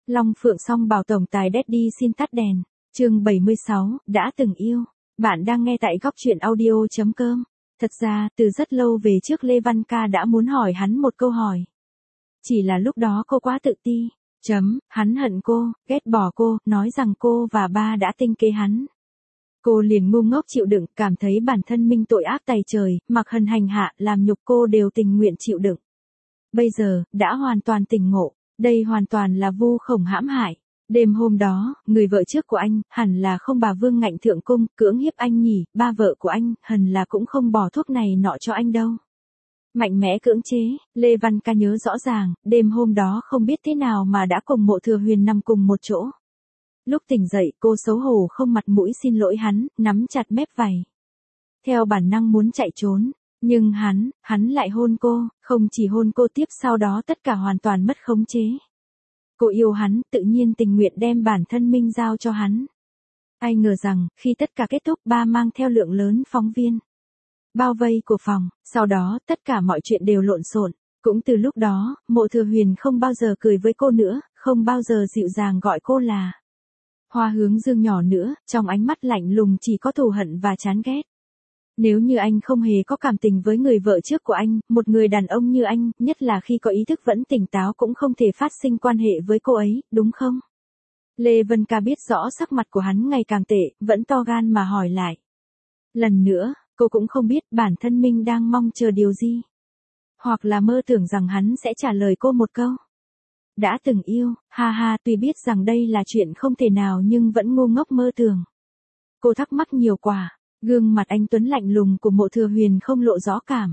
Long Phượng Song bảo tổng tài Daddy xin tắt đèn. Chương 76, đã từng yêu. Bạn đang nghe tại góc truyện audio.com. Thật ra, từ rất lâu về trước Lê Văn Ca đã muốn hỏi hắn một câu hỏi. Chỉ là lúc đó cô quá tự ti. Hắn hận cô, ghét bỏ cô, nói rằng cô và ba đã tinh kế hắn. Cô liền ngu ngốc chịu đựng, cảm thấy bản thân mình tội ác tày trời, mặc hần hành hạ, làm nhục cô đều tình nguyện chịu đựng. Bây giờ, đã hoàn toàn tỉnh ngộ, đây hoàn toàn là vu khống hãm hại. Đêm hôm đó, người vợ trước của anh, hẳn là không bà Vương Ngạnh thượng cung, cưỡng hiếp anh nhỉ, ba vợ của anh, hẳn là cũng không bỏ thuốc này nọ cho anh đâu. Mạnh mẽ cưỡng chế, Lê Văn Ca nhớ rõ ràng, đêm hôm đó không biết thế nào mà đã cùng Mộ Thừa Huyền nằm cùng một chỗ. Lúc tỉnh dậy, cô xấu hổ không mặt mũi xin lỗi hắn, nắm chặt mép vảy. Theo bản năng muốn chạy trốn, nhưng hắn lại hôn cô, không chỉ hôn cô tiếp sau đó tất cả hoàn toàn mất khống chế. Cô yêu hắn, tự nhiên tình nguyện đem bản thân mình giao cho hắn. Ai ngờ rằng, khi tất cả kết thúc ba mang theo lượng lớn phóng viên. Bao vây của phòng, sau đó tất cả mọi chuyện đều lộn xộn. Cũng từ lúc đó, Mộ Thừa Huyền không bao giờ cười với cô nữa, không bao giờ dịu dàng gọi cô là Hoa Hướng Dương nhỏ nữa, trong ánh mắt lạnh lùng chỉ có thù hận và chán ghét. Nếu như anh không hề có cảm tình với người vợ trước của anh, một người đàn ông như anh, nhất là khi có ý thức vẫn tỉnh táo cũng không thể phát sinh quan hệ với cô ấy, đúng không? Lê Vân Ca biết rõ sắc mặt của hắn ngày càng tệ, vẫn to gan mà hỏi lại. Lần nữa, cô cũng không biết bản thân mình đang mong chờ điều gì. Hoặc là mơ tưởng rằng hắn sẽ trả lời cô một câu. Đã từng yêu, ha ha, tuy biết rằng đây là chuyện không thể nào nhưng vẫn ngu ngốc mơ tưởng. Cô thắc mắc nhiều quá. Gương mặt anh tuấn lạnh lùng của Mộ Thừa Huyền không lộ rõ cảm.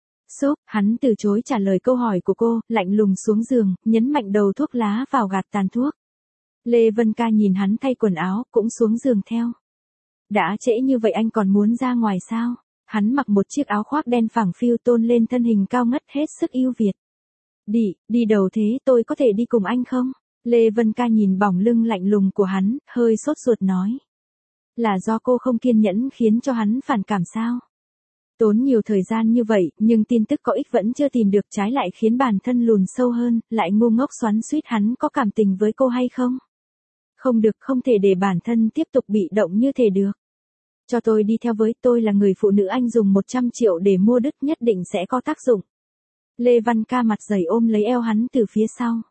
Hắn từ chối trả lời câu hỏi của cô, lạnh lùng xuống giường, nhấn mạnh đầu thuốc lá vào gạt tàn thuốc. Lê Vân Ca nhìn hắn thay quần áo, cũng xuống giường theo. Đã trễ như vậy anh còn muốn ra ngoài sao? Hắn mặc một chiếc áo khoác đen phẳng phiu tôn lên thân hình cao ngất hết sức yêu Việt. Đi đầu thế tôi có thể đi cùng anh không? Lê Vân Ca nhìn bỏng lưng lạnh lùng của hắn, hơi sốt ruột nói. Là do cô không kiên nhẫn khiến cho hắn phản cảm sao? Tốn nhiều thời gian như vậy, nhưng tin tức có ích vẫn chưa tìm được, trái lại khiến bản thân lùn sâu hơn, lại ngu ngốc xoắn xuýt hắn có cảm tình với cô hay không? Không được, không thể để bản thân tiếp tục bị động như thế được. Cho tôi đi theo với, tôi là người phụ nữ anh dùng 100 triệu để mua đứt nhất định sẽ có tác dụng. Lê Văn Ca mặt dày ôm lấy eo hắn từ phía sau.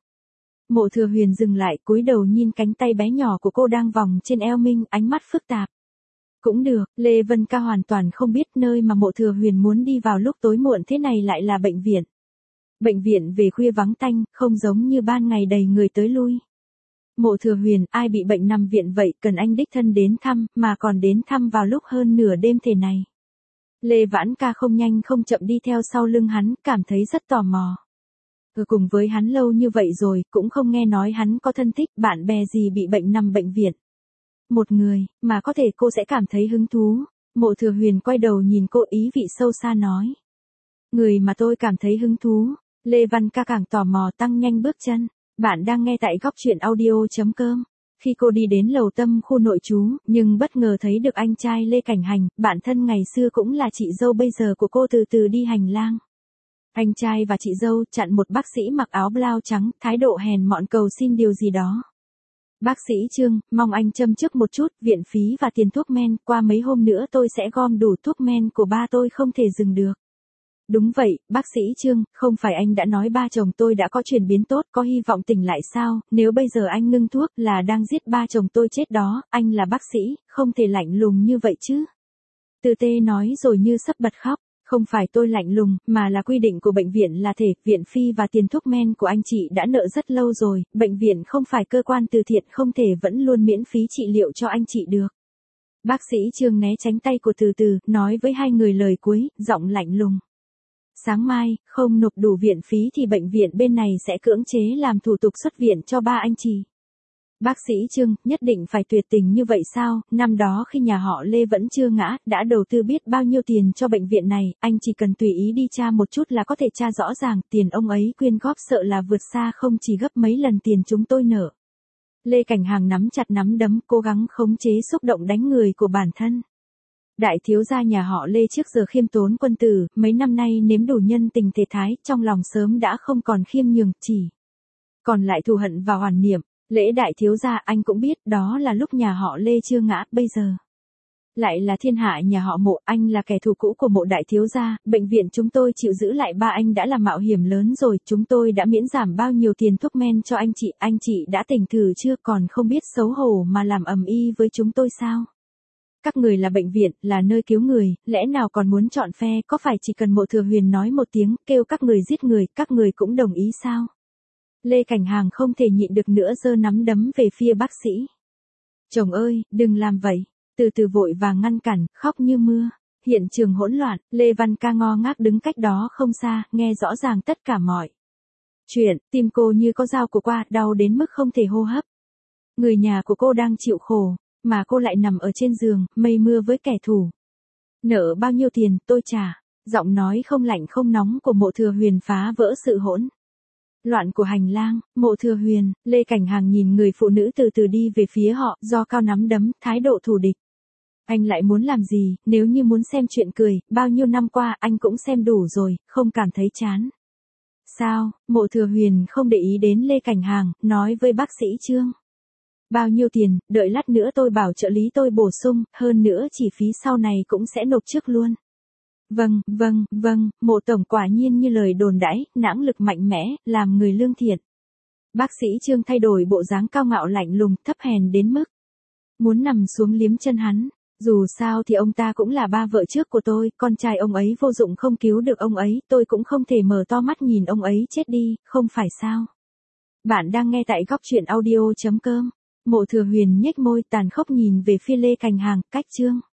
Mộ Thừa Huyền dừng lại, cúi đầu nhìn cánh tay bé nhỏ của cô đang vòng trên eo mình, ánh mắt phức tạp. Cũng được, Lê Vân Ca hoàn toàn không biết nơi mà Mộ Thừa Huyền muốn đi vào lúc tối muộn thế này lại là bệnh viện. Bệnh viện về khuya vắng tanh, không giống như ban ngày đầy người tới lui. Mộ Thừa Huyền, ai bị bệnh nằm viện vậy, cần anh đích thân đến thăm, mà còn đến thăm vào lúc hơn nửa đêm thế này. Lê Vãn Ca không nhanh không chậm đi theo sau lưng hắn, cảm thấy rất tò mò. Cùng với hắn lâu như vậy rồi, cũng không nghe nói hắn có thân thích, bạn bè gì bị bệnh nằm bệnh viện. Một người, mà có thể cô sẽ cảm thấy hứng thú. Mộ Thừa Huyền quay đầu nhìn cô, ý vị sâu xa nói. Người mà tôi cảm thấy hứng thú. Lê Văn Ca càng tò mò tăng nhanh bước chân. Bạn đang nghe tại góc truyện audio.com. Khi cô đi đến lầu Tâm khu nội trú, nhưng bất ngờ thấy được anh trai Lê Cảnh Hành, bạn thân ngày xưa cũng là chị dâu bây giờ của cô từ từ đi hành lang. Anh trai và chị dâu chặn một bác sĩ mặc áo blau trắng, thái độ hèn mọn cầu xin điều gì đó. Bác sĩ Trương, mong anh châm trước một chút, viện phí và tiền thuốc men, qua mấy hôm nữa tôi sẽ gom đủ thuốc men của ba tôi không thể dừng được. Đúng vậy, bác sĩ Trương, không phải anh đã nói ba chồng tôi đã có chuyển biến tốt, có hy vọng tỉnh lại sao, nếu bây giờ anh ngưng thuốc là đang giết ba chồng tôi chết đó, anh là bác sĩ, không thể lạnh lùng như vậy chứ. Từ Tê nói rồi như sắp bật khóc. Không phải tôi lạnh lùng, mà là quy định của bệnh viện là thể, viện phí và tiền thuốc men của anh chị đã nợ rất lâu rồi, bệnh viện không phải cơ quan từ thiện không thể vẫn luôn miễn phí trị liệu cho anh chị được. Bác sĩ Trương né tránh tay của Từ Từ, nói với hai người lời cuối, giọng lạnh lùng. Sáng mai, không nộp đủ viện phí thì bệnh viện bên này sẽ cưỡng chế làm thủ tục xuất viện cho ba anh chị. Bác sĩ Trương, nhất định phải tuyệt tình như vậy sao? Năm đó khi nhà họ Lê vẫn chưa ngã, đã đầu tư biết bao nhiêu tiền cho bệnh viện này, anh chỉ cần tùy ý đi tra một chút là có thể tra rõ ràng, tiền ông ấy quyên góp sợ là vượt xa không chỉ gấp mấy lần tiền chúng tôi nợ. Lê Cảnh Hàng nắm chặt nắm đấm, cố gắng khống chế xúc động đánh người của bản thân. Đại thiếu gia nhà họ Lê trước giờ khiêm tốn quân tử, mấy năm nay nếm đủ nhân tình thể thái, trong lòng sớm đã không còn khiêm nhường, chỉ còn lại thù hận và oán niệm. Lễ đại thiếu gia anh cũng biết đó là lúc nhà họ Lê chưa ngã, bây giờ. Lại là thiên hạ nhà họ Mộ, anh là kẻ thù cũ của Mộ đại thiếu gia, bệnh viện chúng tôi chịu giữ lại ba anh đã là mạo hiểm lớn rồi, chúng tôi đã miễn giảm bao nhiêu tiền thuốc men cho anh chị đã tỉnh thử chưa, còn không biết xấu hổ mà làm ầm ĩ với chúng tôi sao? Các người là bệnh viện, là nơi cứu người, lẽ nào còn muốn chọn phe, có phải chỉ cần Mộ Thừa Huyền nói một tiếng, kêu các người giết người, các người cũng đồng ý sao? Lê Cảnh Hàng không thể nhịn được nữa giơ nắm đấm về phía bác sĩ. Chồng ơi, đừng làm vậy. Từ từ vội vàng ngăn cản, khóc như mưa. Hiện trường hỗn loạn, Lê Văn Ca ngơ ngác đứng cách đó không xa, nghe rõ ràng tất cả mọi chuyện, tim cô như có dao của qua, đau đến mức không thể hô hấp. Người nhà của cô đang chịu khổ, mà cô lại nằm ở trên giường, mây mưa với kẻ thù. Nợ bao nhiêu tiền, tôi trả. Giọng nói không lạnh không nóng của Mộ Thừa Huyền phá vỡ sự hỗn loạn của hành lang. Mộ Thừa Huyền, Lê Cảnh Hàng nhìn người phụ nữ từ từ đi về phía họ, do cao nắm đấm, thái độ thù địch. Anh lại muốn làm gì, nếu như muốn xem chuyện cười, bao nhiêu năm qua anh cũng xem đủ rồi, không cảm thấy chán. Sao, Mộ Thừa Huyền không để ý đến Lê Cảnh Hàng, nói với bác sĩ Trương. Bao nhiêu tiền, đợi lát nữa tôi bảo trợ lý tôi bổ sung, hơn nữa chi phí sau này cũng sẽ nộp trước luôn. Vâng, Mộ tổng quả nhiên như lời đồn đãi, nãng lực mạnh mẽ, làm người lương thiện. Bác sĩ Trương thay đổi bộ dáng cao ngạo lạnh lùng, thấp hèn đến mức muốn nằm xuống liếm chân hắn. Dù sao thì ông ta cũng là ba vợ trước của tôi, con trai ông ấy vô dụng không cứu được ông ấy, tôi cũng không thể mở to mắt nhìn ông ấy chết đi, không phải sao? Bạn đang nghe tại góc truyện audio.com. Mộ Thừa Huyền nhếch môi tàn khốc nhìn về phía Lê Cảnh Hàng, cách Trương.